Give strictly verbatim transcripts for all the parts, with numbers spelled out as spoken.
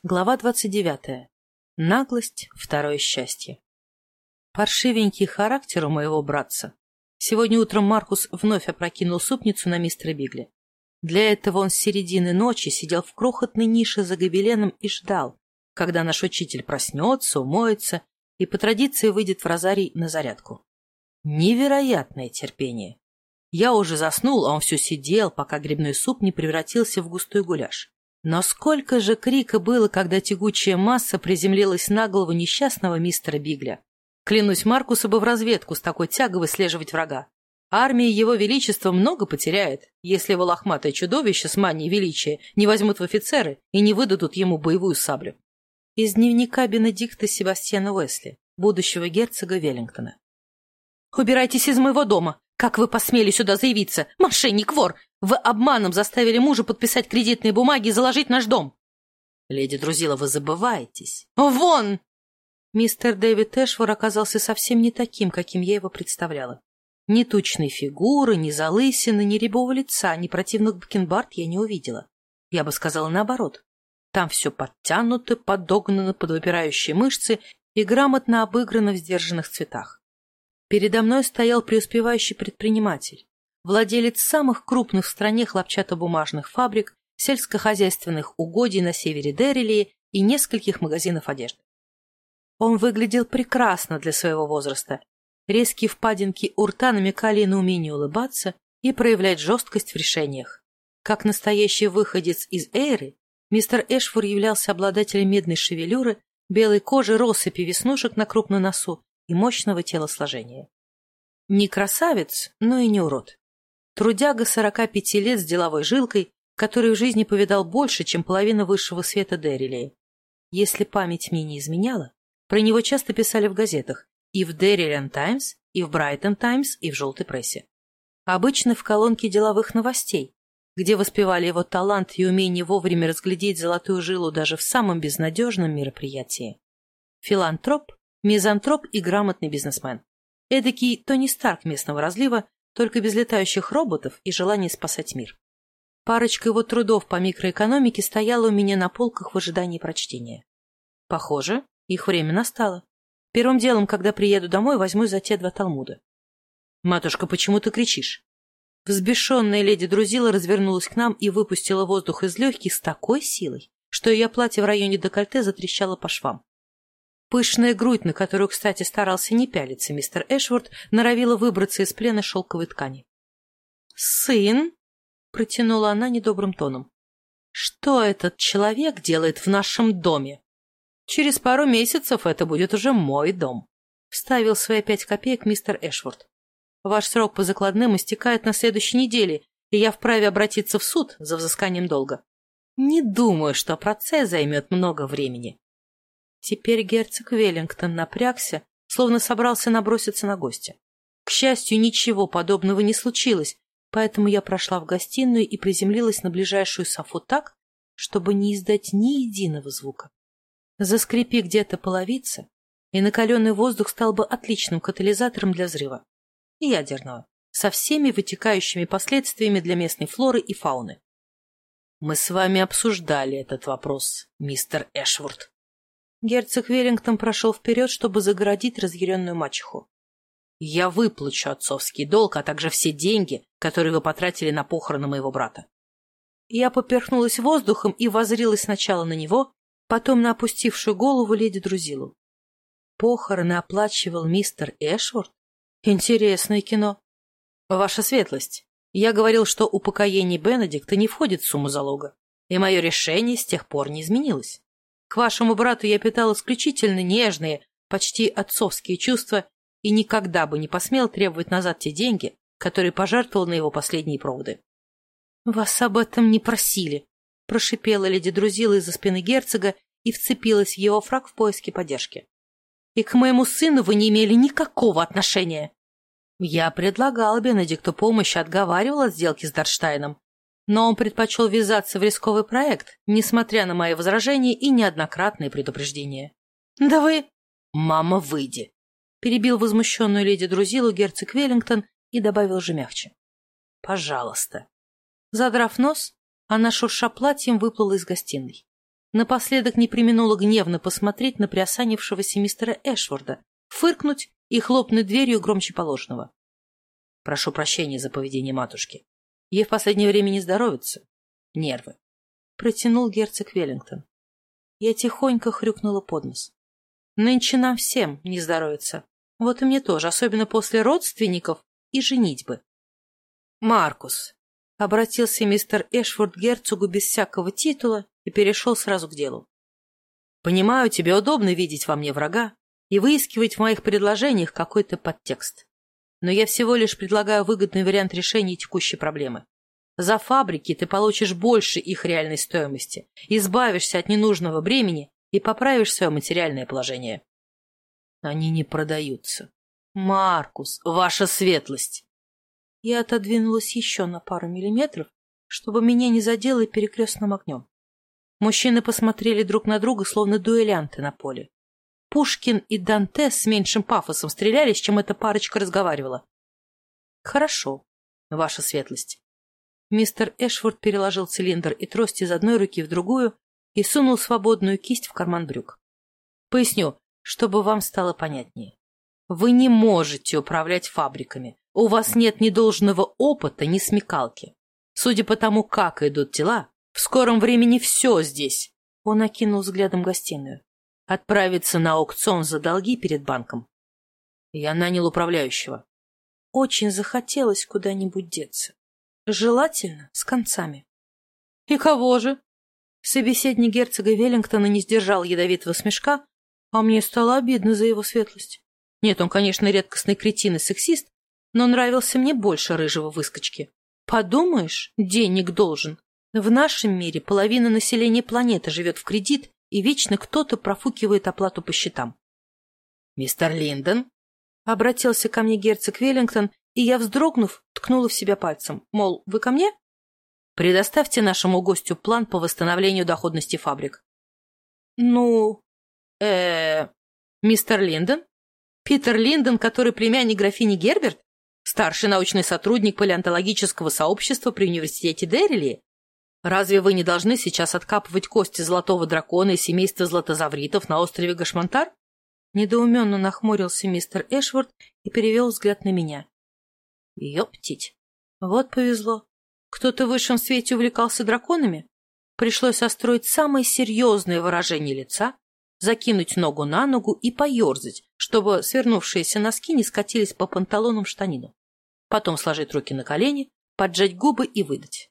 Глава двадцать девятая. Наглость — второе счастье. Паршивенький характер у моего братца. Сегодня утром Маркус вновь опрокинул супницу на мистера Бигли. Для этого он с середины ночи сидел в крохотной нише за гобеленом и ждал, когда наш учитель проснется, умоется и по традиции выйдет в розарий на зарядку. Невероятное терпение. Я уже заснул, а он все сидел, пока грибной суп не превратился в густой гуляш. Но сколько же крика было, когда тягучая масса приземлилась на голову несчастного мистера Бигля. Клянусь, Маркуса бы в разведку с такой тягой выслеживать врага. Армия его величества много потеряет, если его лохматое чудовище с манией величия не возьмут в офицеры и не выдадут ему боевую саблю. Из дневника Бенедикта Себастьяна Уэсли, будущего герцога Веллингтона. «Убирайтесь из моего дома! Как вы посмели сюда заявиться? Мошенник, вор! Вы обманом заставили мужа подписать кредитные бумаги и заложить наш дом!» «Леди Друзила, вы забываетесь!» «Вон!» Мистер Дэвид Эшвор оказался совсем не таким, каким я его представляла. Ни тучной фигуры, ни залысины, ни рябого лица, ни противных бакенбард я не увидела. Я бы сказала наоборот. Там все подтянуто, подогнано под выпирающие мышцы и грамотно обыграно в сдержанных цветах. Передо мной стоял преуспевающий предприниматель, владелец самых крупных в стране хлопчатобумажных фабрик, сельскохозяйственных угодий на севере Деррилии и нескольких магазинов одежды. Он выглядел прекрасно для своего возраста. Резкие впадинки у рта намекали на умение улыбаться и проявлять жесткость в решениях. Как настоящий выходец из Эйры, мистер Эшфор являлся обладателем медной шевелюры, белой кожи, россыпи веснушек на крупном носу и мощного телосложения. Не красавец, но и не урод. Трудяга сорока пяти лет с деловой жилкой, который в жизни повидал больше, чем половина высшего света Деррилии. Если память мне не изменяла, про него часто писали в газетах, и в Деррилиан Таймс, и в Брайтон Таймс, и в желтой прессе. Обычно в колонке деловых новостей, где воспевали его талант и умение вовремя разглядеть золотую жилу даже в самом безнадежном мероприятии. Филантроп, мизантроп и грамотный бизнесмен. Эдакий Тони Старк местного разлива, только без летающих роботов и желания спасать мир. Парочка его трудов по микроэкономике стояла у меня на полках в ожидании прочтения. Похоже, их время настало. Первым делом, когда приеду домой, возьму за те два талмуда. «Матушка, почему ты кричишь?» Взбешенная леди Друзила развернулась к нам и выпустила воздух из легких с такой силой, что ее платье в районе декольте затрещало по швам. Пышная грудь, на которую, кстати, старался не пялиться мистер Эшворт, норовила выбраться из плена шелковой ткани. «Сын?» — протянула она недобрым тоном. «Что этот человек делает в нашем доме?» «Через пару месяцев это будет уже мой дом», — вставил свои пять копеек мистер Эшворт. «Ваш срок по закладным истекает на следующей неделе, и я вправе обратиться в суд за взысканием долга. Не думаю, что процесс займет много времени». Теперь герцог Веллингтон напрягся, словно собрался наброситься на гостя. К счастью, ничего подобного не случилось, поэтому я прошла в гостиную и приземлилась на ближайшую софу так, чтобы не издать ни единого звука. Заскрипи где-то половица, и накаленный воздух стал бы отличным катализатором для взрыва. И ядерного, со всеми вытекающими последствиями для местной флоры и фауны. «Мы с вами обсуждали этот вопрос, мистер Эшворт». Герцог Веллингтон прошел вперед, чтобы загородить разъяренную мачеху. «Я выплачу отцовский долг, а также все деньги, которые вы потратили на похороны моего брата». Я поперхнулась воздухом и воззрилась сначала на него, потом на опустившую голову леди Друзилу. Похороны оплачивал мистер Эшворт? Интересное кино. Ваша светлость, я говорил, что упокоение Бенедикта не входит в сумму залога, и мое решение с тех пор не изменилось. К вашему брату я питал исключительно нежные, почти отцовские чувства и никогда бы не посмел требовать назад те деньги, которые пожертвовал на его последние проводы. — Вас об этом не просили, — прошипела леди Друзила из-за спины герцога и вцепилась в его фрак в поиске поддержки. — И к моему сыну вы не имели никакого отношения. Я предлагал Бенедикту помощь и отговаривал от сделки с Дорштайном, но он предпочел ввязаться в рисковый проект, несмотря на мои возражения и неоднократные предупреждения. — Да вы... — Мама, выйди! — перебил возмущенную леди Друзилу герцог Веллингтон и добавил же мягче. — Пожалуйста. Задрав нос, она, шурша платьем, выплыла из гостиной. Напоследок не преминула гневно посмотреть на приосанившегося мистера Эшворда, фыркнуть и хлопнуть дверью громче положенного. Прошу прощения за поведение матушки. Ей в последнее время не здоровится. Нервы. Протянул герцог Веллингтон. Я тихонько хрюкнула под нос. Нынче нам всем не здоровится. Вот и мне тоже, особенно после родственников и женитьбы. Маркус. Обратился мистер Эшворд к герцогу без всякого титула и перешел сразу к делу. Понимаю, тебе удобно видеть во мне врага и выискивать в моих предложениях какой-то подтекст. Но я всего лишь предлагаю выгодный вариант решения текущей проблемы. За фабрики ты получишь больше их реальной стоимости, избавишься от ненужного бремени и поправишь свое материальное положение. Они не продаются. Маркус, ваша светлость! Я отодвинулась еще на пару миллиметров, чтобы меня не задело перекрестным огнем. Мужчины посмотрели друг на друга, словно дуэлянты на поле. Пушкин и Дантес с меньшим пафосом стрелялись, чем эта парочка разговаривала. Хорошо, ваша светлость. Мистер Эшворд переложил цилиндр и трость из одной руки в другую и сунул свободную кисть в карман брюк. Поясню, чтобы вам стало понятнее. Вы не можете управлять фабриками. У вас нет ни должного опыта, ни смекалки. Судя по тому, как идут дела, в скором времени все здесь. Он окинул взглядом гостиную. Отправиться на аукцион за долги перед банком. Я нанял управляющего. Очень захотелось куда-нибудь деться. Желательно с концами. И кого же? Собеседник герцога Веллингтона не сдержал ядовитого смешка, а мне стало обидно за его светлость. Нет, он, конечно, редкостный кретин и сексист, но нравился мне больше рыжего выскочки. Подумаешь, денег должен. В нашем мире половина населения планеты живет в кредит, и вечно кто-то профукивает оплату по счетам. «Мистер Линдон?» — обратился ко мне герцог Веллингтон, и я, вздрогнув, ткнула в себя пальцем. Мол, вы ко мне? Предоставьте нашему гостю план по восстановлению доходности фабрик. Ну, э мистер Линдон? Питер Линдон, который племянник графини Герберт? Старший научный сотрудник палеонтологического сообщества при университете Деррили? Разве вы не должны сейчас откапывать кости золотого дракона и семейства златозавритов на острове Гашмантар? Недоуменно нахмурился мистер Эшворд и перевел взгляд на меня. Ёптить. Вот повезло. Кто-то в высшем свете увлекался драконами? Пришлось состроить самое серьезное выражение лица, закинуть ногу на ногу и поерзать, чтобы свернувшиеся носки не скатились по панталонам штанину. Потом сложить руки на колени, поджать губы и выдать.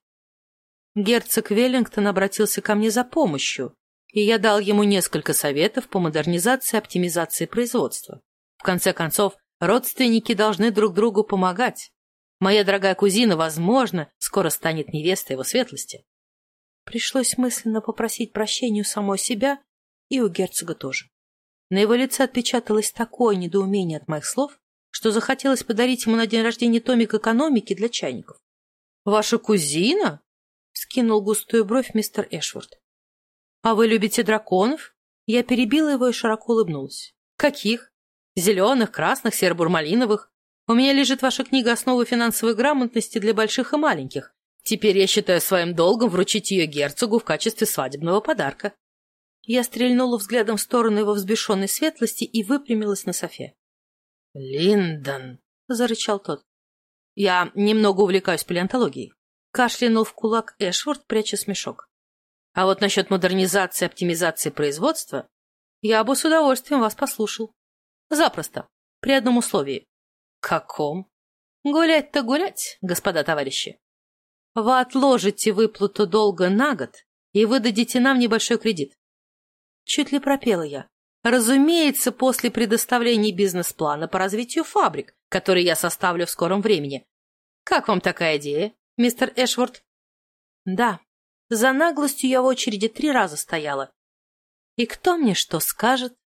Герцог Веллингтон обратился ко мне за помощью, и я дал ему несколько советов по модернизации и оптимизации производства. В конце концов, родственники должны друг другу помогать. Моя дорогая кузина, возможно, скоро станет невестой его светлости. Пришлось мысленно попросить прощения у самой себя и у герцога тоже. На его лице отпечаталось такое недоумение от моих слов, что захотелось подарить ему на день рождения томик экономики для чайников. — Ваша кузина? — вскинул густую бровь мистер Эшворд. — А вы любите драконов? Я перебила его и широко улыбнулась. — Каких? Зеленых, красных, серо-бурмалиновых? У меня лежит ваша книга «Основы финансовой грамотности для больших и маленьких». Теперь я считаю своим долгом вручить ее герцогу в качестве свадебного подарка. Я стрельнула взглядом в сторону его взбешенной светлости и выпрямилась на софе. — Линдон! — зарычал тот. — Я немного увлекаюсь палеонтологией. Кашлянул в кулак Эшворд, пряча смешок. А вот насчет модернизации и оптимизации производства я бы с удовольствием вас послушал. Запросто. При одном условии. Каком? Гулять-то гулять, господа товарищи. Вы отложите выплату долга на год и выдадите нам небольшой кредит. Чуть ли пропела я. Разумеется, после предоставления бизнес-плана по развитию фабрик, который я составлю в скором времени. Как вам такая идея, мистер Эшворд? Да, за наглостью я в очереди три раза стояла. И кто мне что скажет?